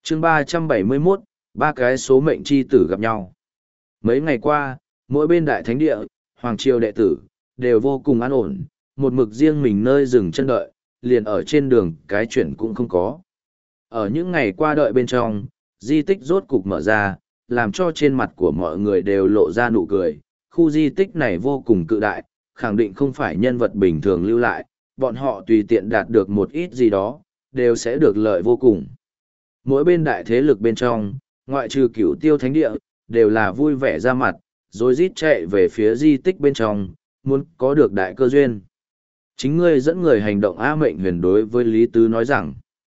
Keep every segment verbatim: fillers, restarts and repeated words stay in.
chương ba trăm bảy mươi mốt, ba cái số mệnh chi tử gặp nhau. Mấy ngày qua, mỗi bên đại thánh địa, hoàng triều đệ tử, đều vô cùng an ổn, một mực riêng mình nơi dừng chân đợi, liền ở trên đường cái chuyện cũng không có. Ở những ngày qua đợi bên trong, di tích rốt cục mở ra, làm cho trên mặt của mọi người đều lộ ra nụ cười. Khu di tích này vô cùng cự đại, khẳng định không phải nhân vật bình thường lưu lại, bọn họ tùy tiện đạt được một ít gì đó, đều sẽ được lợi vô cùng. Mỗi bên đại thế lực bên trong, ngoại trừ cửu tiêu thánh địa, đều là vui vẻ ra mặt, rồi rít chạy về phía di tích bên trong, muốn có được đại cơ duyên. Chính ngươi dẫn người hành động A Mệnh Huyền đối với Lý Tứ nói rằng,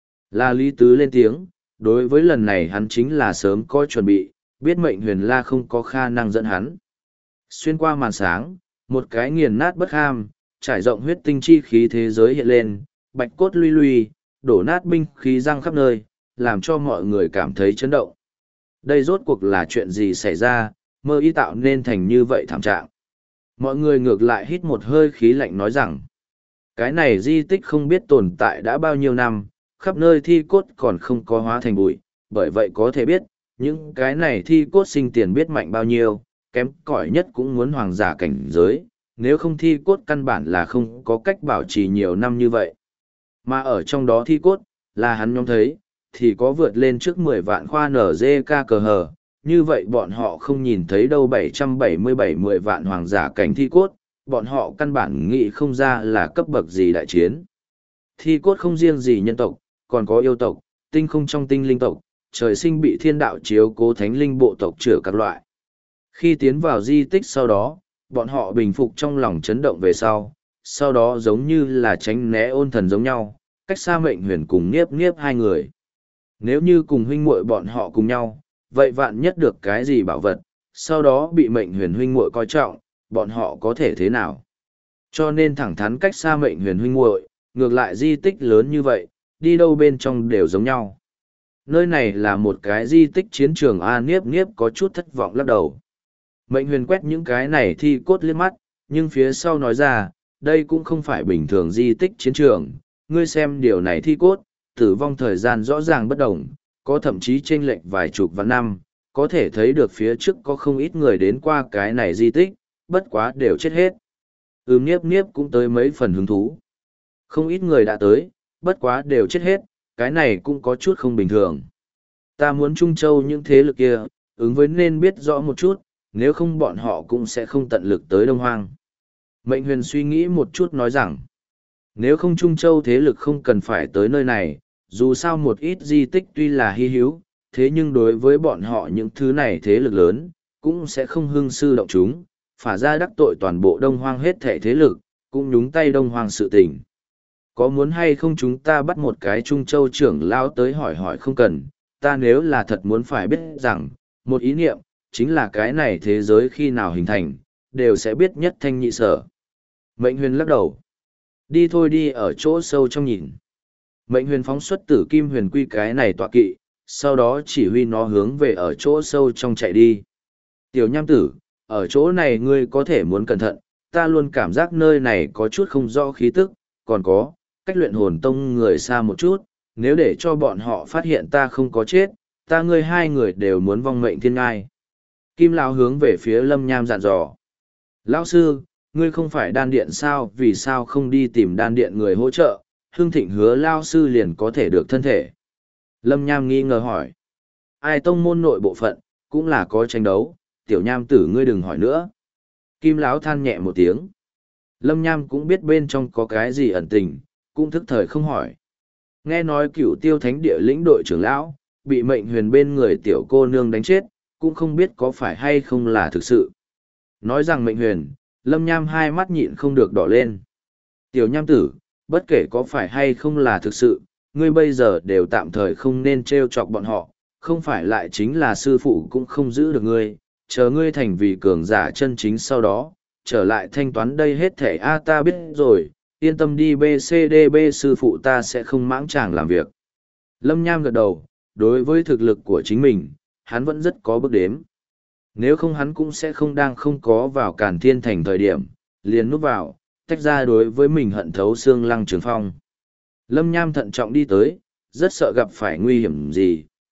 là Lý Tứ lên tiếng, đối với lần này hắn chính là sớm có chuẩn bị, biết Mệnh Huyền La không có khả năng dẫn hắn. Xuyên qua màn sáng, một cái nghiền nát bất ham, trải rộng huyết tinh chi khí thế giới hiện lên, bạch cốt luy luy, đổ nát binh khí răng khắp nơi, làm cho mọi người cảm thấy chấn động. Đây rốt cuộc là chuyện gì xảy ra, mơ y tạo nên thành như vậy thảm trạng. Mọi người ngược lại hít một hơi khí lạnh nói rằng, cái này di tích không biết tồn tại đã bao nhiêu năm, khắp nơi thi cốt còn không có hóa thành bụi, bởi vậy có thể biết, những cái này thi cốt sinh tiền biết mạnh bao nhiêu, kém cỏi nhất cũng muốn hoàng giả cảnh giới, nếu không thi cốt căn bản là không có cách bảo trì nhiều năm như vậy. Mà ở trong đó thi cốt, là hắn nhóm thấy, thì có vượt lên trước mười vạn khoa en giê ca cờ hờ, như vậy bọn họ không nhìn thấy đâu bảy trăm bảy mươi bảy mười vạn hoàng giả cảnh thi cốt, bọn họ căn bản nghĩ không ra là cấp bậc gì đại chiến. Thi cốt không riêng gì nhân tộc, còn có yêu tộc, tinh không trong tinh linh tộc, trời sinh bị thiên đạo chiếu cố thánh linh bộ tộc chữa các loại. Khi tiến vào di tích sau đó, bọn họ bình phục trong lòng chấn động về sau, sau đó giống như là tránh né ôn thần giống nhau, cách xa Mệnh Huyền cùng Niếp Niếp hai người. Nếu như cùng huynh muội bọn họ cùng nhau, vậy vạn nhất được cái gì bảo vật, sau đó bị Mệnh Huyền huynh muội coi trọng, bọn họ có thể thế nào? Cho nên thẳng thắn cách xa Mệnh Huyền huynh muội, ngược lại di tích lớn như vậy, đi đâu bên trong đều giống nhau. Nơi này là một cái di tích chiến trường A. Niếp Niếp có chút thất vọng lắc đầu. Mệnh Huyền quét những cái này thi cốt liếc mắt, nhưng phía sau nói ra, đây cũng không phải bình thường di tích chiến trường, ngươi xem điều này thi cốt, tử vong thời gian rõ ràng bất đồng, có thậm chí chênh lệch vài chục vạn năm, có thể thấy được phía trước có không ít người đến qua cái này di tích, bất quá đều chết hết. Ừm Niếp Niếp cũng tới mấy phần hứng thú. Không ít người đã tới, bất quá đều chết hết, cái này cũng có chút không bình thường. Ta muốn Trung Châu những thế lực kia, ứng với nên biết rõ một chút, nếu không bọn họ cũng sẽ không tận lực tới Đông Hoang. Mệnh Huyền suy nghĩ một chút nói rằng, nếu không Trung Châu thế lực không cần phải tới nơi này, dù sao một ít di tích tuy là hy hữu, thế nhưng đối với bọn họ những thứ này thế lực lớn, cũng sẽ không hưng sư động chúng, phả ra đắc tội toàn bộ Đông Hoang hết thể thế lực, cũng nhúng tay Đông Hoang sự tình. Có muốn hay không chúng ta bắt một cái Trung Châu trưởng lao tới hỏi hỏi không cần, ta nếu là thật muốn phải biết rằng, một ý niệm, chính là cái này thế giới khi nào hình thành, đều sẽ biết nhất thanh nhị sở. Mệnh Huyền lắc đầu. Đi thôi đi ở chỗ sâu trong nhìn. Mệnh Huyền phóng xuất tử kim huyền quy cái này tọa kỵ, sau đó chỉ huy nó hướng về ở chỗ sâu trong chạy đi. Tiểu Nham Tử, ở chỗ này ngươi có thể muốn cẩn thận, ta luôn cảm giác nơi này có chút không rõ khí tức, còn có, cách luyện hồn tông người xa một chút, nếu để cho bọn họ phát hiện ta không có chết, ta ngươi hai người đều muốn vong mệnh thiên ngai. Kim Lão hướng về phía Lâm Nham dặn dò. Lão sư, ngươi không phải đan điện sao, vì sao không đi tìm đan điện người hỗ trợ, Hưng Thịnh hứa Lão sư liền có thể được thân thể. Lâm Nham nghi ngờ hỏi. Ai tông môn nội bộ phận, cũng là có tranh đấu, Tiểu Nham Tử ngươi đừng hỏi nữa. Kim Lão than nhẹ một tiếng. Lâm Nham cũng biết bên trong có cái gì ẩn tình, cũng thức thời không hỏi. Nghe nói Cửu Tiêu Thánh địa lĩnh đội trưởng lão, bị Mệnh Huyền bên người tiểu cô nương đánh chết, cũng không biết có phải hay không là thực sự. Nói rằng Mệnh Huyền, Lâm Nham hai mắt nhịn không được đỏ lên. Tiểu Nham Tử, bất kể có phải hay không là thực sự, ngươi bây giờ đều tạm thời không nên trêu chọc bọn họ, không phải lại chính là sư phụ cũng không giữ được ngươi, chờ ngươi thành vì cường giả chân chính sau đó, trở lại thanh toán đây hết thể A ta biết rồi, yên tâm đi bê xê đê bê sư phụ ta sẽ không mãng chàng làm việc. Lâm Nham gật đầu, đối với thực lực của chính mình, hắn vẫn rất có bước đếm. Nếu không hắn cũng sẽ không đang không có vào Càn Thiên Thành thời điểm, liền núp vào, tách ra đối với mình hận thấu xương Lăng Trường Phong. Lâm Nham thận trọng đi tới, rất sợ gặp phải nguy hiểm gì,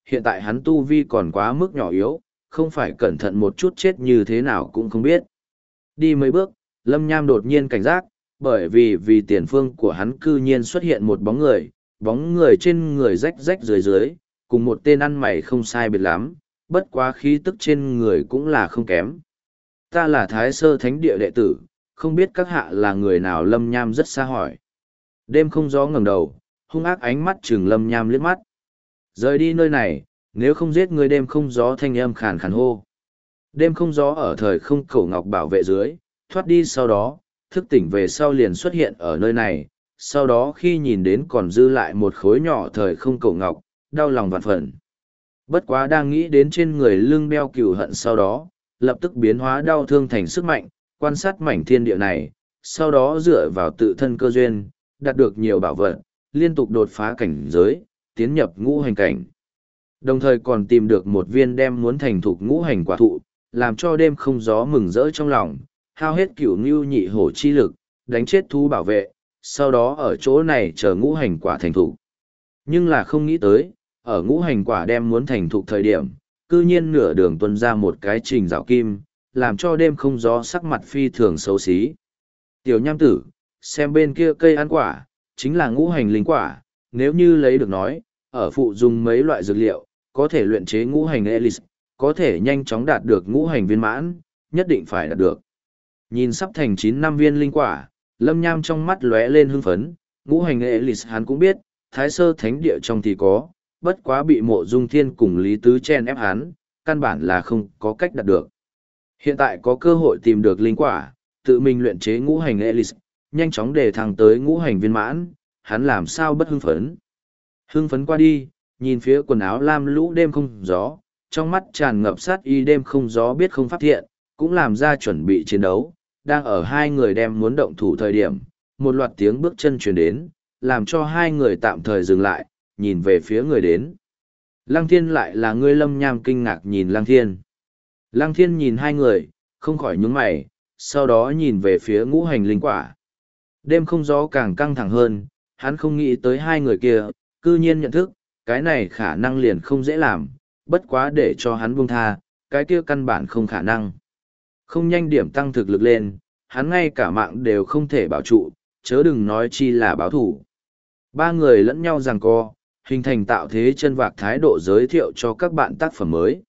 hiện tại hắn tu vi còn quá mức nhỏ yếu, không phải cẩn thận một chút chết như thế nào cũng không biết. Đi mấy bước, Lâm Nham đột nhiên cảnh giác, bởi vì vì tiền phương của hắn cư nhiên xuất hiện một bóng người, bóng người trên người rách rách dưới dưới, cùng một tên ăn mày không sai biệt lắm, bất quá khí tức trên người cũng là không kém. Ta là Thái Sơ Thánh Địa đệ tử, không biết các hạ là người nào. Lâm Nham rất xa hỏi. Đêm không gió ngẩng đầu, hung ác ánh mắt trừng Lâm Nham liếc mắt. Rời đi nơi này, nếu không giết người. Đêm không gió thanh âm khàn khàn hô. Đêm không gió ở thời không cổ ngọc bảo vệ dưới, thoát đi sau đó, thức tỉnh về sau liền xuất hiện ở nơi này, sau đó khi nhìn đến còn dư lại một khối nhỏ thời không cổ ngọc, đau lòng vạn phần. Bất quá đang nghĩ đến trên người lưng đeo cừu hận sau đó, lập tức biến hóa đau thương thành sức mạnh, quan sát mảnh thiên địa này, sau đó dựa vào tự thân cơ duyên, đạt được nhiều bảo vật, liên tục đột phá cảnh giới, tiến nhập ngũ hành cảnh. Đồng thời còn tìm được một viên đem muốn thành thục ngũ hành quả thụ, làm cho đêm không gió mừng rỡ trong lòng, hao hết cửu ngưu nhị hổ chi lực, đánh chết thú bảo vệ, sau đó ở chỗ này chờ ngũ hành quả thành thục. Nhưng là không nghĩ tới, ở ngũ hành quả đem muốn thành thục thời điểm, cư nhiên nửa đường tuân ra một cái trình rào kim, làm cho đêm không gió sắc mặt phi thường xấu xí. Tiểu nham tử, xem bên kia cây ăn quả, chính là ngũ hành linh quả, nếu như lấy được nói, ở phụ dùng mấy loại dược liệu, có thể luyện chế ngũ hành elix, có thể nhanh chóng đạt được ngũ hành viên mãn, nhất định phải đạt được. Nhìn sắp thành chín năm viên linh quả, Lâm Nham trong mắt lóe lên hưng phấn, ngũ hành elix hắn cũng biết, Thái Sơ Thánh Địa trong thì có, bất quá bị Mộ Dung Thiên cùng Lý Tứ chen ép hắn, căn bản là không có cách đạt được. Hiện tại có cơ hội tìm được linh quả, tự mình luyện chế ngũ hành elix, nhanh chóng để thăng tới ngũ hành viên mãn, hắn làm sao bất hưng phấn. Hưng phấn qua đi, nhìn phía quần áo lam lũ đêm không gió, trong mắt tràn ngập sát y. Đêm không gió biết không pháp thiện, cũng làm ra chuẩn bị chiến đấu, đang ở hai người đem muốn động thủ thời điểm, một loạt tiếng bước chân truyền đến, làm cho hai người tạm thời dừng lại, nhìn về phía người đến. Lăng Thiên lại là ngươi. Lâm Nham kinh ngạc nhìn Lăng Thiên. Lăng Thiên nhìn hai người, không khỏi nhướng mày, sau đó nhìn về phía ngũ hành linh quả. Đêm không gió càng căng thẳng hơn, hắn không nghĩ tới hai người kia, cư nhiên nhận thức, cái này khả năng liền không dễ làm, bất quá để cho hắn buông tha, cái kia căn bản không khả năng. Không nhanh điểm tăng thực lực lên, hắn ngay cả mạng đều không thể bảo trụ, chớ đừng nói chi là báo thủ. Ba người lẫn nhau giằng co, hình thành tạo thế chân vạc thái độ giới thiệu cho các bạn tác phẩm mới.